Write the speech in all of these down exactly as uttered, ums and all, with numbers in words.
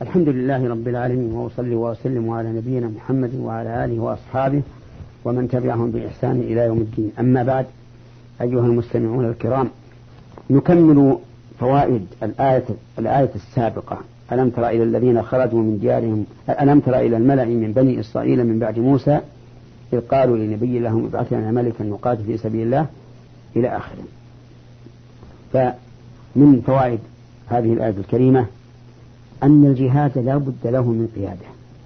الحمد لله رب العالمين، وأصلي وأسلم على نبينا محمد وعلى آله وأصحابه ومن تبعهم بإحسان إلى يوم الدين. أما بعد، أيها المستمعون الكرام، نكمل فوائد الآية, الآية السابقة. ألم تر إلى الذين خرجوا من ديارهم ألم تر إلى الملأ من بني إسرائيل من بعد موسى إذ قالوا لنبي لهم ابعث لنا ملكا نقاتل في سبيل الله إلى آخره. فمن فوائد هذه الآية الكريمة أن الجهاد لا بد له من قيادة،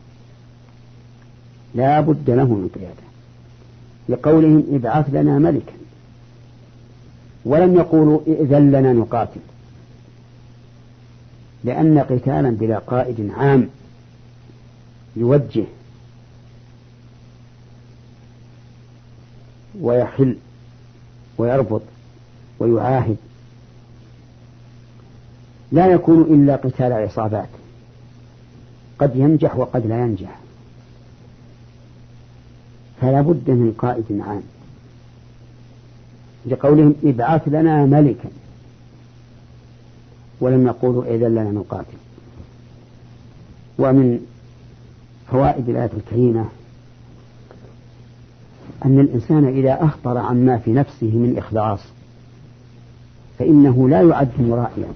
لا بد له من قيادة، لقولهم ابعث لنا ملكا، ولم يقولوا ائذن لنا نقاتل، لأن قتالا بلا قائد عام يوجه ويحل ويربط ويعاهد لا يكون إلا قتال عصابات، قد ينجح وقد لا ينجح، فلا بد من قائد عام، لقولهم ابعث لنا ملكا ولم يقولوا إذن لنا نقاتل. ومن فوائد الآية الكريمة أن الإنسان إذا أخبر عما في نفسه من إخلاص فإنه لا يعد مرائيا،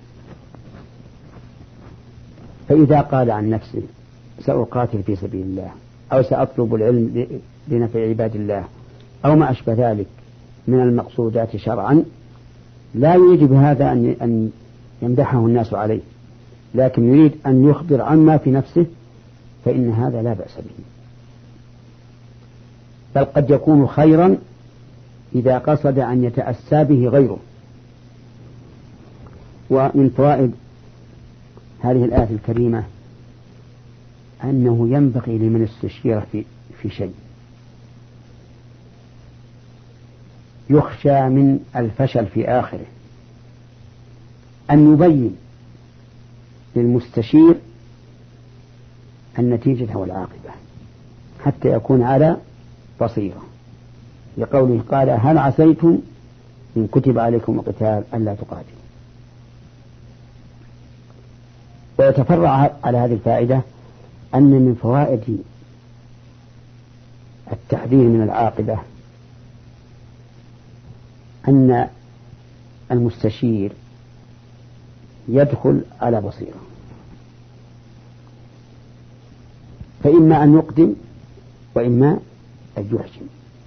فإذا قال عن نفسه سأقاتل في سبيل الله أو سأطلب العلم لنفع عباد الله أو ما أشبه ذلك من المقصودات شرعا، لا يريد بهذا أن يمدحه الناس عليه، لكن يريد أن يخبر عما في نفسه، فإن هذا لا بأس به، بل قد يكون خيرا إذا قصد أن يتأسى به غيره. ومن فوائد هذه الآية الكريمة أنه ينبغي لمن استشير في, في شيء يخشى من الفشل في آخره أن يبين للمستشير النتيجة والعاقبة حتى يكون على بصيرة، لقوله قال هل عسيتم إن كتب عليكم القتال ألا تقاتلوا. ويتفرع على هذه الفائدة أن من فوائد التحذير من العاقبة أن المستشير يدخل على بصيرة، فإما أن يقدم وإما أن يحجم.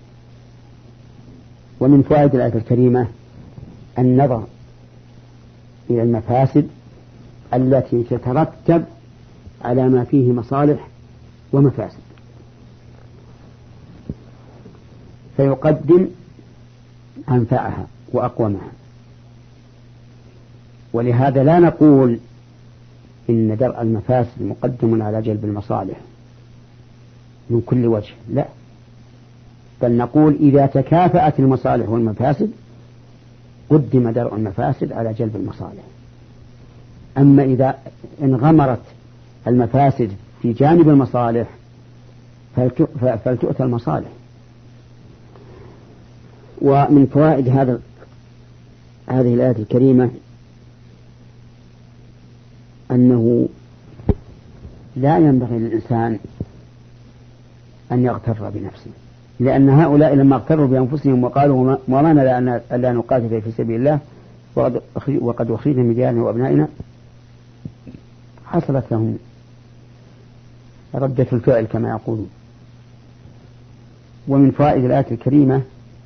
ومن فوائد الآية الكريمة النظر إلى المفاسد التي تترتب على ما فيه مصالح ومفاسد، فيقدم أنفعها وأقومها. ولهذا لا نقول إن درء المفاسد مقدم على جلب المصالح من كل وجه، لا، بل نقول إذا تكافأت المصالح والمفاسد قدم درء المفاسد على جلب المصالح. أما إذا انغمرت المفاسد في جانب المصالح فلتؤتى المصالح. ومن فوائد هذا هذه الآية الكريمة أنه لا ينبغي للإنسان أن يغتر بنفسه، لأن هؤلاء لما اغتروا بأنفسهم وقالوا وما لنا ألا نقاتل في سبيل الله وقد أخرجنا من ديارنا وأبنائنا حصلت لهم ردة الفعل كما يقولون. ومن فوائد الآية الكريمة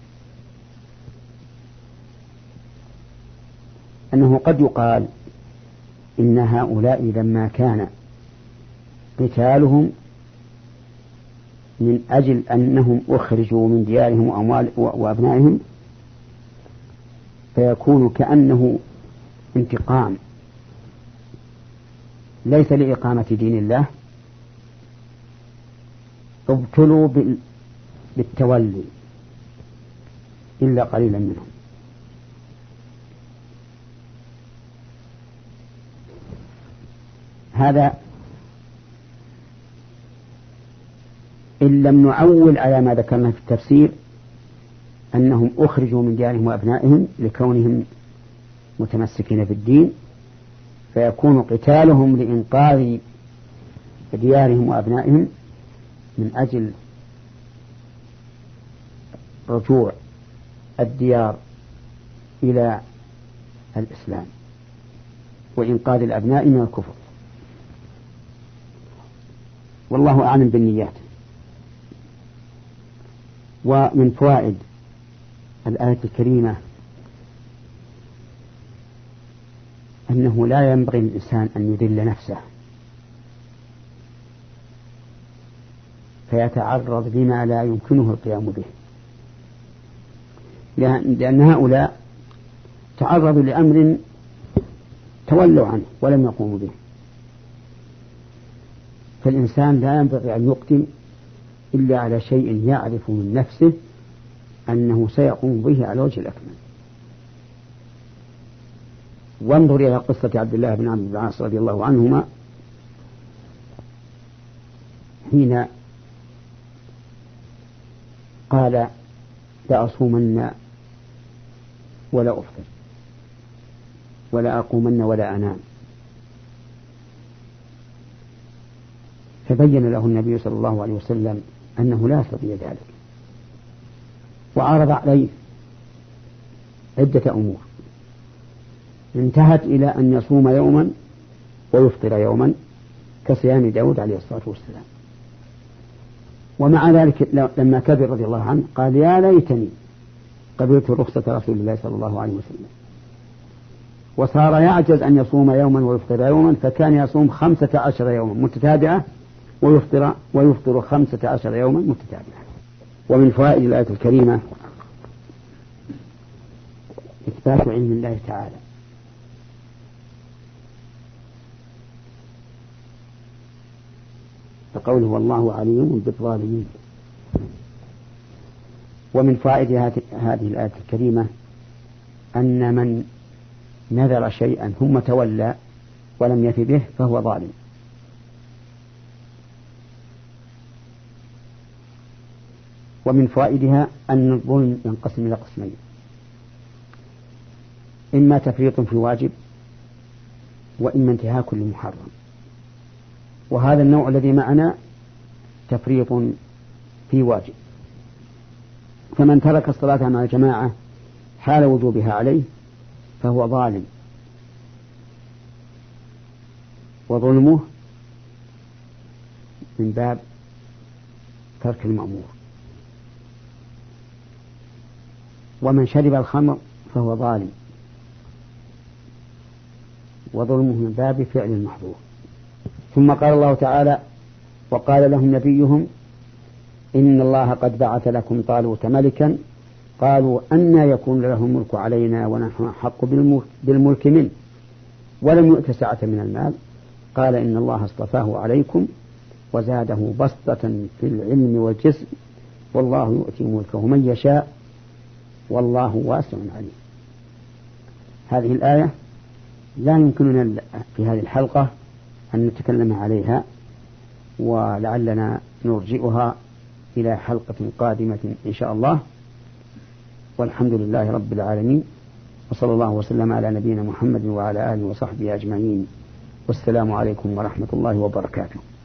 أنه قد يقال إن هؤلاء لما كان قتالهم من أجل أنهم أخرجوا من ديارهم وأموال وأبنائهم فيكون كأنه انتقام ليس لإقامة دين الله، ابتلوا بالتولي إلا قليلا منهم. هذا إن لم نعول على ما ذكرنا في التفسير أنهم أخرجوا من ديارهم وأبنائهم لكونهم متمسكين بالدين، فيكون قتالهم لإنقاذ ديارهم وأبنائهم من أجل رجوع الديار إلى الإسلام وإنقاذ الأبناء من الكفر. والله أعلم بالنيات. ومن فوائد الآية الكريمة أنه لا ينبغي للإنسان أن يذل نفسه فيتعرض لما لا يمكنه القيام به، لأن هؤلاء تعرضوا لأمر تولوا عنه ولم يقوموا به. فالإنسان لا ينبغي أن يقدم إلا على شيء يعرف من نفسه أنه سيقوم به على وجه الأكمل. وانظر إلى قصة عبد الله بن عمرو بن العاص رضي الله عنهما حين قال لأصومن ولا أفطر ولا أقومن ولا أنام، فبين له النبي صلى الله عليه وسلم أنه لا يستطيع ذلك، وعرض عليه عدة أمور انتهت إلى أن يصوم يوما ويفطر يوما كصيام داود عليه الصلاة والسلام. ومع ذلك لما كبر رضي الله عنه قال يا ليتني قبلت رخصة رسول الله صلى الله عليه وسلم، وصار يعجز أن يصوم يوما ويفطر يوما، فكان يصوم خمسة عشر يوما متتابعة ويفطر, ويفطر خمسة عشر يوما متتابعة. ومن فوائد الآية الكريمة إثبات علم الله تعالى، فقوله والله عليم بالظالمين. ومن فوائد هذه الآية الكريمة أن من نذر شيئا ثم تولى ولم يف به فهو ظالم. ومن فوائدها أن الظلم ينقسم إلى قسمين: إما تفريط في واجب وإما انتهاك للمحرم. وهذا النوع الذي معنا تفريط في واجب، فمن ترك الصلاة مع الجماعة حال وجوبها عليه فهو ظالم، وظلمه من باب ترك المأمور. ومن شرب الخمر فهو ظالم، وظلمه من باب فعل المحظور. ثم قال الله تعالى: وقال لهم نبيهم إن الله قد بعث لكم طالوت ملكا قالوا أنى يكون له الملك علينا ونحن أحق بالملك منه ولم يؤت سعة من المال قال إن الله اصطفاه عليكم وزاده بسطة في العلم والجسم والله يؤتي ملكه من يشاء والله واسع عليم. هذه الآية لا يمكننا في هذه الحلقة أن نتكلم عليها، ولعلنا نرجئها إلى حلقة قادمة إن شاء الله. والحمد لله رب العالمين، وصلى الله وسلم على نبينا محمد وعلى آله وصحبه أجمعين، والسلام عليكم ورحمة الله وبركاته.